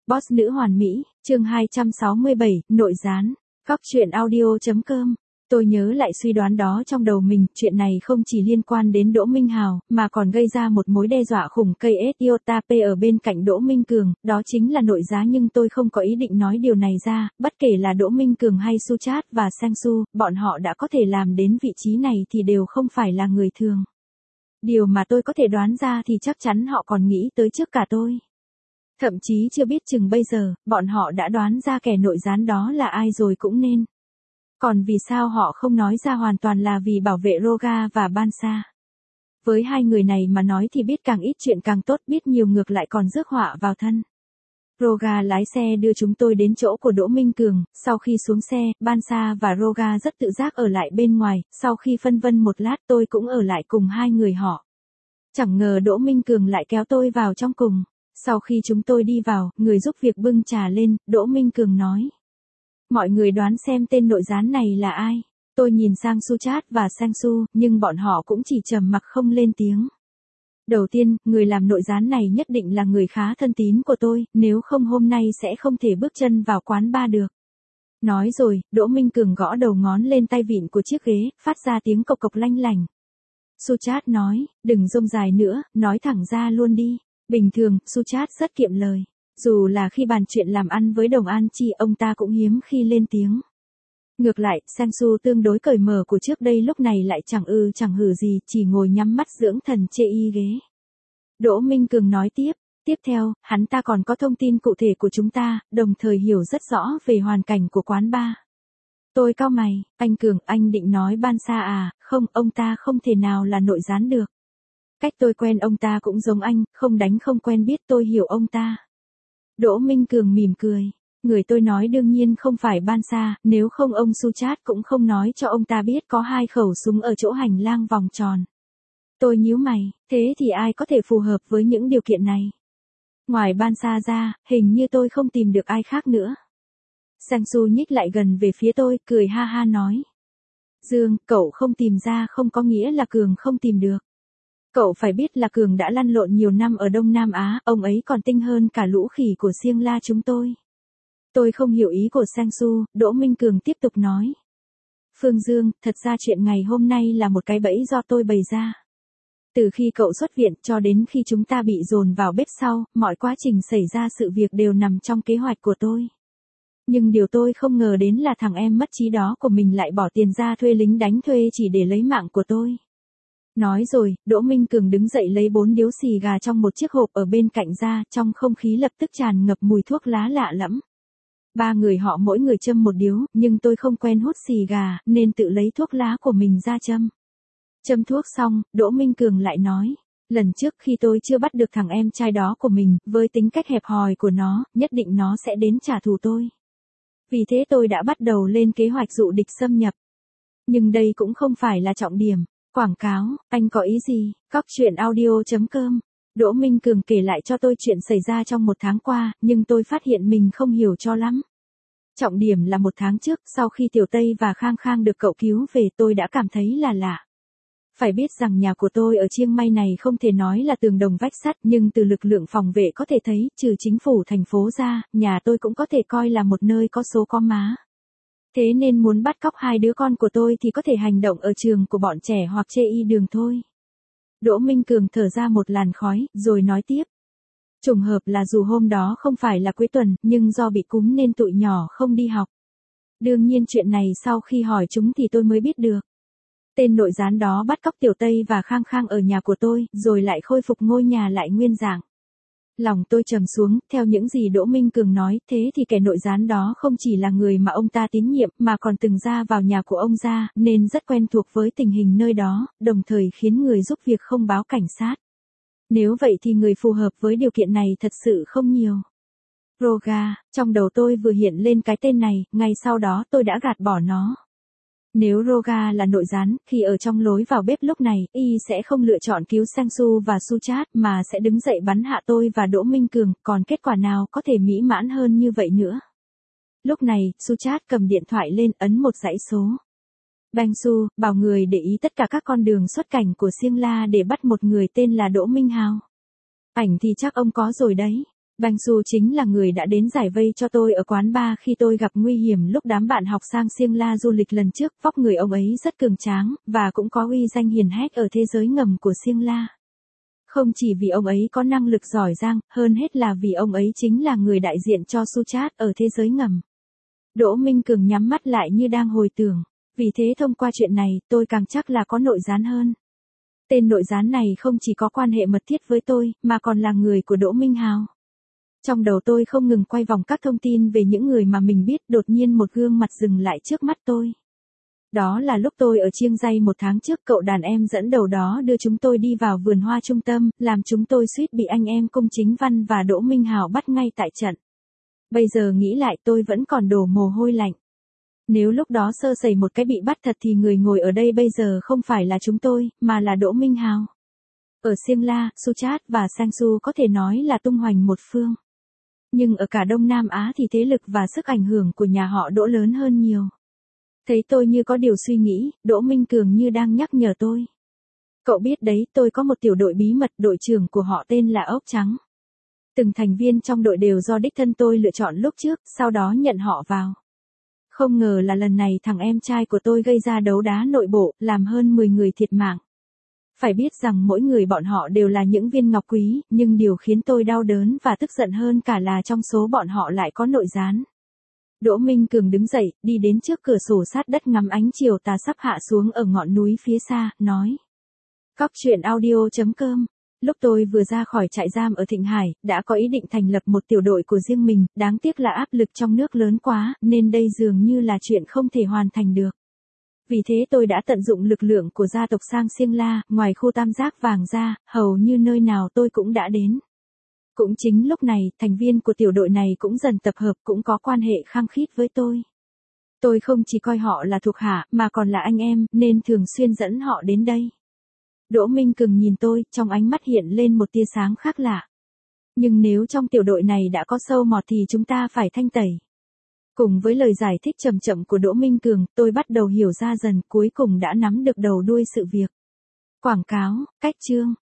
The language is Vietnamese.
Boss nữ hoàn mỹ, chương 267, nội gián. Góc truyện audio.com. Tôi nhớ lại suy đoán đó trong đầu mình, chuyện này không chỉ liên quan đến Đỗ Minh Hào, mà còn gây ra một mối đe dọa khủng cây iota P ở bên cạnh Đỗ Minh Cường, đó chính là nội giá, nhưng tôi không có ý định nói điều này ra, bất kể là Đỗ Minh Cường hay Suchat và Sangsu, bọn họ đã có thể làm đến vị trí này thì đều không phải là người thường. Điều mà tôi có thể đoán ra thì chắc chắn họ còn nghĩ tới trước cả tôi. Thậm chí chưa biết chừng bây giờ, bọn họ đã đoán ra kẻ nội gián đó là ai rồi cũng nên. Còn vì sao họ không nói ra hoàn toàn là vì bảo vệ Roga và Bansa. Với hai người này mà nói thì biết càng ít chuyện càng tốt, biết nhiều ngược lại còn rước họa vào thân. Roga lái xe đưa chúng tôi đến chỗ của Đỗ Minh Cường, sau khi xuống xe, Bansa và Roga rất tự giác ở lại bên ngoài, sau khi phân vân một lát tôi cũng ở lại cùng hai người họ. Chẳng ngờ Đỗ Minh Cường lại kéo tôi vào trong cùng. Sau khi chúng tôi đi vào, người giúp việc bưng trà lên, Đỗ Minh Cường nói. Mọi người đoán xem tên nội gián này là ai. Tôi nhìn sang Suchat và Sangsu, nhưng bọn họ cũng chỉ trầm mặc không lên tiếng. Đầu tiên, người làm nội gián này nhất định là người khá thân tín của tôi, nếu không hôm nay sẽ không thể bước chân vào quán bar được. Nói rồi, Đỗ Minh Cường gõ đầu ngón lên tay vịn của chiếc ghế, phát ra tiếng cộc cộc lanh lành. Suchat nói, đừng rông dài nữa, nói thẳng ra luôn đi. Bình thường, Suchat rất kiệm lời. Dù là khi bàn chuyện làm ăn với Đồng An Chi, ông ta cũng hiếm khi lên tiếng. Ngược lại, Sangsu tương đối cởi mở của trước đây lúc này lại chẳng chẳng hử gì, chỉ ngồi nhắm mắt dưỡng thần chê y ghế. Đỗ Minh Cường nói tiếp. Tiếp theo, hắn ta còn có thông tin cụ thể của chúng ta, đồng thời hiểu rất rõ về hoàn cảnh của quán bar. Tôi cau mày, anh Cường, anh định nói Bansa à? Không, ông ta không thể nào là nội gián được. Cách tôi quen ông ta cũng giống anh, không đánh không quen biết, tôi hiểu ông ta. Đỗ Minh Cường mỉm cười. Người tôi nói đương nhiên không phải Bansa, nếu không ông Suchat cũng không nói cho ông ta biết có 2 khẩu súng ở chỗ hành lang vòng tròn. Tôi nhíu mày, thế thì ai có thể phù hợp với những điều kiện này? Ngoài Bansa ra, hình như tôi không tìm được ai khác nữa. Sangsu nhích lại gần về phía tôi, cười ha ha nói. Dương, cậu không tìm ra không có nghĩa là Cường không tìm được. Cậu phải biết là Cường đã lăn lộn nhiều năm ở Đông Nam Á, ông ấy còn tinh hơn cả lũ khỉ của Siêng La chúng tôi. Tôi không hiểu ý của Sangsu, Đỗ Minh Cường tiếp tục nói. Phương Dương, thật ra chuyện ngày hôm nay là một cái bẫy do tôi bày ra. Từ khi cậu xuất viện cho đến khi chúng ta bị dồn vào bếp sau, mọi quá trình xảy ra sự việc đều nằm trong kế hoạch của tôi. Nhưng điều tôi không ngờ đến là thằng em mất trí đó của mình lại bỏ tiền ra thuê lính đánh thuê chỉ để lấy mạng của tôi. Nói rồi, Đỗ Minh Cường đứng dậy lấy 4 điếu xì gà trong một chiếc hộp ở bên cạnh ra, trong không khí lập tức tràn ngập mùi thuốc lá lạ lẫm. 3 người họ mỗi người châm một điếu, nhưng tôi không quen hút xì gà, nên tự lấy thuốc lá của mình ra châm. Châm thuốc xong, Đỗ Minh Cường lại nói, lần trước khi tôi chưa bắt được thằng em trai đó của mình, với tính cách hẹp hòi của nó, nhất định nó sẽ đến trả thù tôi. Vì thế tôi đã bắt đầu lên kế hoạch dụ địch xâm nhập. Nhưng đây cũng không phải là trọng điểm. Quảng cáo, anh có ý gì? Góc truyện audio.com. Đỗ Minh Cường kể lại cho tôi chuyện xảy ra trong 1 tháng qua, nhưng tôi phát hiện mình không hiểu cho lắm. Trọng điểm là 1 tháng trước, sau khi Tiểu Tây và Khang Khang được cậu cứu về, tôi đã cảm thấy là lạ. Phải biết rằng nhà của tôi ở Chiang Mai này không thể nói là tường đồng vách sắt, nhưng từ lực lượng phòng vệ có thể thấy, trừ chính phủ thành phố ra, nhà tôi cũng có thể coi là một nơi có số có má. Thế nên muốn bắt cóc 2 đứa con của tôi thì có thể hành động ở trường của bọn trẻ hoặc chê y đường thôi. Đỗ Minh Cường thở ra một làn khói, rồi nói tiếp. Trùng hợp là dù hôm đó không phải là cuối tuần, nhưng do bị cúm nên tụi nhỏ không đi học. Đương nhiên chuyện này sau khi hỏi chúng thì tôi mới biết được. Tên nội gián đó bắt cóc Tiểu Tây và Khang Khang ở nhà của tôi, rồi lại khôi phục ngôi nhà lại nguyên dạng. Lòng tôi trầm xuống, theo những gì Đỗ Minh Cường nói, thế thì kẻ nội gián đó không chỉ là người mà ông ta tín nhiệm, mà còn từng ra vào nhà của ông ra, nên rất quen thuộc với tình hình nơi đó, đồng thời khiến người giúp việc không báo cảnh sát. Nếu vậy thì người phù hợp với điều kiện này thật sự không nhiều. Roga, trong đầu tôi vừa hiện lên cái tên này, ngay sau đó tôi đã gạt bỏ nó. Nếu Roga là nội gián, khi ở trong lối vào bếp lúc này, y sẽ không lựa chọn cứu Sangsu và Suchat, mà sẽ đứng dậy bắn hạ tôi và Đỗ Minh Cường, còn kết quả nào có thể mỹ mãn hơn như vậy nữa. Lúc này, Suchat cầm điện thoại lên, ấn một dãy số. Bangsu, bảo người để ý tất cả các con đường xuất cảnh của Siêng La để bắt một người tên là Đỗ Minh Hào. Ảnh thì chắc ông có rồi đấy. Bang Su chính là người đã đến giải vây cho tôi ở quán bar khi tôi gặp nguy hiểm lúc đám bạn học sang Siêng La du lịch lần trước. Vóc người ông ấy rất cường tráng, và cũng có uy danh hiển hách ở thế giới ngầm của Siêng La. Không chỉ vì ông ấy có năng lực giỏi giang, hơn hết là vì ông ấy chính là người đại diện cho Suchat ở thế giới ngầm. Đỗ Minh Cường nhắm mắt lại như đang hồi tưởng. Vì thế thông qua chuyện này, tôi càng chắc là có nội gián hơn. Tên nội gián này không chỉ có quan hệ mật thiết với tôi, mà còn là người của Đỗ Minh Hào. Trong đầu tôi không ngừng quay vòng các thông tin về những người mà mình biết, đột nhiên một gương mặt dừng lại trước mắt tôi. Đó là lúc tôi ở Chiêng Ray 1 tháng trước, cậu đàn em dẫn đầu đó đưa chúng tôi đi vào vườn hoa trung tâm, làm chúng tôi suýt bị anh em Cung Chính Văn và Đỗ Minh Hào bắt ngay tại trận. Bây giờ nghĩ lại tôi vẫn còn đổ mồ hôi lạnh. Nếu lúc đó sơ sẩy một cái bị bắt thật thì người ngồi ở đây bây giờ không phải là chúng tôi, mà là Đỗ Minh Hào. Ở Siêng La, Suchat và Sangsu có thể nói là tung hoành một phương. Nhưng ở cả Đông Nam Á thì thế lực và sức ảnh hưởng của nhà họ Đỗ lớn hơn nhiều. Thấy tôi như có điều suy nghĩ, Đỗ Minh Cường như đang nhắc nhở tôi. Cậu biết đấy, tôi có một tiểu đội bí mật, đội trưởng của họ tên là Ốc Trắng. Từng thành viên trong đội đều do đích thân tôi lựa chọn lúc trước, sau đó nhận họ vào. Không ngờ là lần này thằng em trai của tôi gây ra đấu đá nội bộ, làm hơn 10 người thiệt mạng. Phải biết rằng mỗi người bọn họ đều là những viên ngọc quý, nhưng điều khiến tôi đau đớn và tức giận hơn cả là trong số bọn họ lại có nội gián. Đỗ Minh Cường đứng dậy, đi đến trước cửa sổ sát đất ngắm ánh chiều tà sắp hạ xuống ở ngọn núi phía xa, nói. Cóc truyện audio.com. Lúc tôi vừa ra khỏi trại giam ở Thịnh Hải, đã có ý định thành lập một tiểu đội của riêng mình, đáng tiếc là áp lực trong nước lớn quá, nên đây dường như là chuyện không thể hoàn thành được. Vì thế tôi đã tận dụng lực lượng của gia tộc sang Siêng La, ngoài khu tam giác vàng ra, hầu như nơi nào tôi cũng đã đến. Cũng chính lúc này, thành viên của tiểu đội này cũng dần tập hợp, cũng có quan hệ khăng khít với tôi. Tôi không chỉ coi họ là thuộc hạ, mà còn là anh em, nên thường xuyên dẫn họ đến đây. Đỗ Minh Cường nhìn tôi, trong ánh mắt hiện lên một tia sáng khác lạ. Nhưng nếu trong tiểu đội này đã có sâu mọt thì chúng ta phải thanh tẩy. Cùng với lời giải thích chậm chậm của Đỗ Minh Cường, tôi bắt đầu hiểu ra dần, cuối cùng đã nắm được đầu đuôi sự việc. Quảng cáo, cách chương.